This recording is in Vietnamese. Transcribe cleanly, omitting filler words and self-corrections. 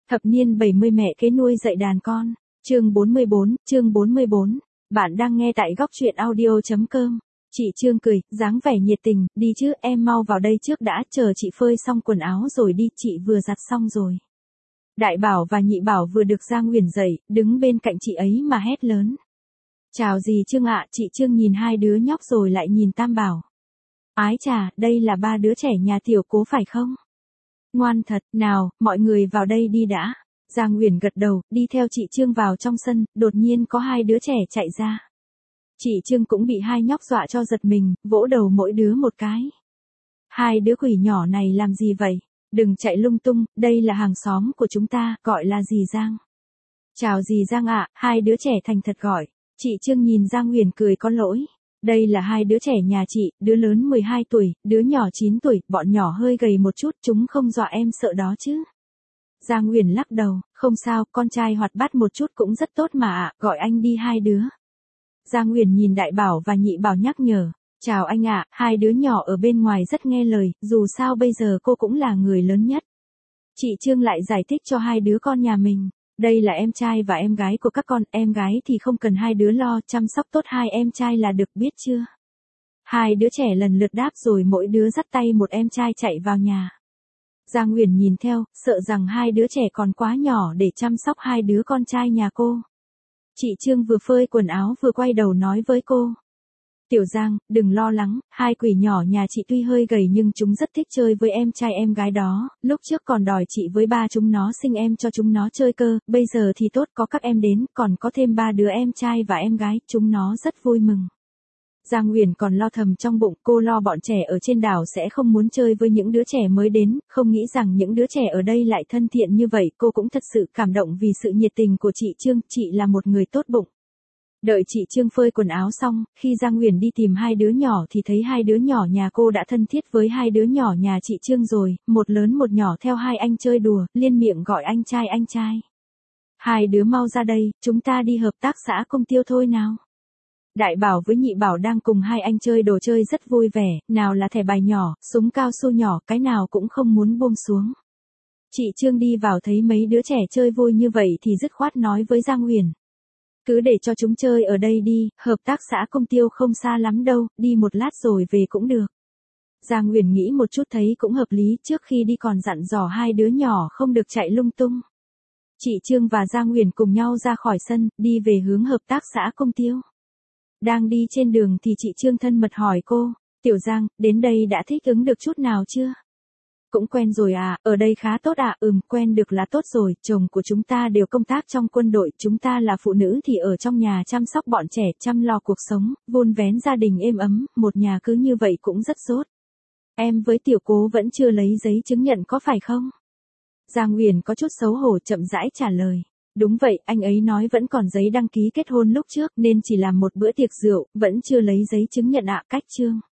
Thập niên 70 mẹ kế nuôi dạy đàn con. Chương 44, bạn đang nghe tại góc truyện audio.com. Chị Trương cười, dáng vẻ nhiệt tình, đi chứ, em mau vào đây trước đã, chờ chị phơi xong quần áo rồi đi, chị vừa giặt xong rồi. Đại Bảo và Nhị Bảo vừa được Giang Uyển dậy, đứng bên cạnh chị ấy mà hét lớn. Chào dì Trương ạ, chị Trương nhìn hai đứa nhóc rồi lại nhìn Tam Bảo. Ái chà, đây là ba đứa trẻ nhà tiểu Cố phải không? Ngoan thật, nào, mọi người vào đây đi đã. Giang Uyển gật đầu, đi theo chị Trương vào trong sân, đột nhiên có hai đứa trẻ chạy ra. Chị Trương cũng bị hai nhóc dọa cho giật mình, vỗ đầu mỗi đứa một cái. Hai đứa quỷ nhỏ này làm gì vậy? Đừng chạy lung tung, đây là hàng xóm của chúng ta, gọi là dì Giang. Chào dì Giang ạ, hai đứa trẻ thành thật gọi. Chị Trương nhìn Giang Uyển cười có lỗi. Đây là hai đứa trẻ nhà chị, đứa lớn 12 tuổi, đứa nhỏ 9 tuổi, bọn nhỏ hơi gầy một chút, chúng không dọa em sợ đó chứ. Giang Uyển lắc đầu, không sao, con trai hoạt bát một chút cũng rất tốt mà ạ, gọi anh đi hai đứa. Giang Uyển nhìn Đại Bảo và Nhị Bảo nhắc nhở, chào anh ạ, hai đứa nhỏ ở bên ngoài rất nghe lời, dù sao bây giờ cô cũng là người lớn nhất. Chị Trương lại giải thích cho hai đứa con nhà mình. Đây là em trai và em gái của các con, em gái thì không cần hai đứa lo, chăm sóc tốt hai em trai là được biết chưa? Hai đứa trẻ lần lượt đáp rồi mỗi đứa dắt tay một em trai chạy vào nhà. Giang Uyển nhìn theo, sợ rằng hai đứa trẻ còn quá nhỏ để chăm sóc hai đứa con trai nhà cô. Chị Trương vừa phơi quần áo vừa quay đầu nói với cô. Tiểu Giang, đừng lo lắng, hai quỷ nhỏ nhà chị tuy hơi gầy nhưng chúng rất thích chơi với em trai em gái đó, lúc trước còn đòi chị với ba chúng nó sinh em cho chúng nó chơi cơ, bây giờ thì tốt có các em đến, còn có thêm ba đứa em trai và em gái, chúng nó rất vui mừng. Giang Uyển còn lo thầm trong bụng, cô lo bọn trẻ ở trên đảo sẽ không muốn chơi với những đứa trẻ mới đến, không nghĩ rằng những đứa trẻ ở đây lại thân thiện như vậy, cô cũng thật sự cảm động vì sự nhiệt tình của chị Trương, chị là một người tốt bụng. Đợi chị Trương phơi quần áo xong, khi Giang Uyển đi tìm hai đứa nhỏ thì thấy hai đứa nhỏ nhà cô đã thân thiết với hai đứa nhỏ nhà chị Trương rồi, một lớn một nhỏ theo hai anh chơi đùa, liên miệng gọi anh trai anh trai. Hai đứa mau ra đây, chúng ta đi hợp tác xã công tiêu thôi nào. Đại Bảo với Nhị Bảo đang cùng hai anh chơi đồ chơi rất vui vẻ, nào là thẻ bài nhỏ, súng cao su nhỏ, cái nào cũng không muốn buông xuống. Chị Trương đi vào thấy mấy đứa trẻ chơi vui như vậy thì dứt khoát nói với Giang Uyển. Cứ để cho chúng chơi ở đây đi, hợp tác xã công tiêu không xa lắm đâu, đi một lát rồi về cũng được. Giang Uyển nghĩ một chút thấy cũng hợp lý, trước khi đi còn dặn dò hai đứa nhỏ không được chạy lung tung. Chị Trương và Giang Uyển cùng nhau ra khỏi sân, đi về hướng hợp tác xã công tiêu. Đang đi trên đường thì chị Trương thân mật hỏi cô, Tiểu Giang, đến đây đã thích ứng được chút nào chưa? Cũng quen rồi à, ở đây khá tốt à, quen được là tốt rồi, chồng của chúng ta đều công tác trong quân đội, chúng ta là phụ nữ thì ở trong nhà chăm sóc bọn trẻ, chăm lo cuộc sống, vun vén gia đình êm ấm, một nhà cứ như vậy cũng rất tốt. Em với Tiểu Cố vẫn chưa lấy giấy chứng nhận có phải không? Giang Uyển có chút xấu hổ chậm rãi trả lời. Đúng vậy, anh ấy nói vẫn còn giấy đăng ký kết hôn lúc trước nên chỉ làm một bữa tiệc rượu, vẫn chưa lấy giấy chứng nhận ạ. Cách Trương.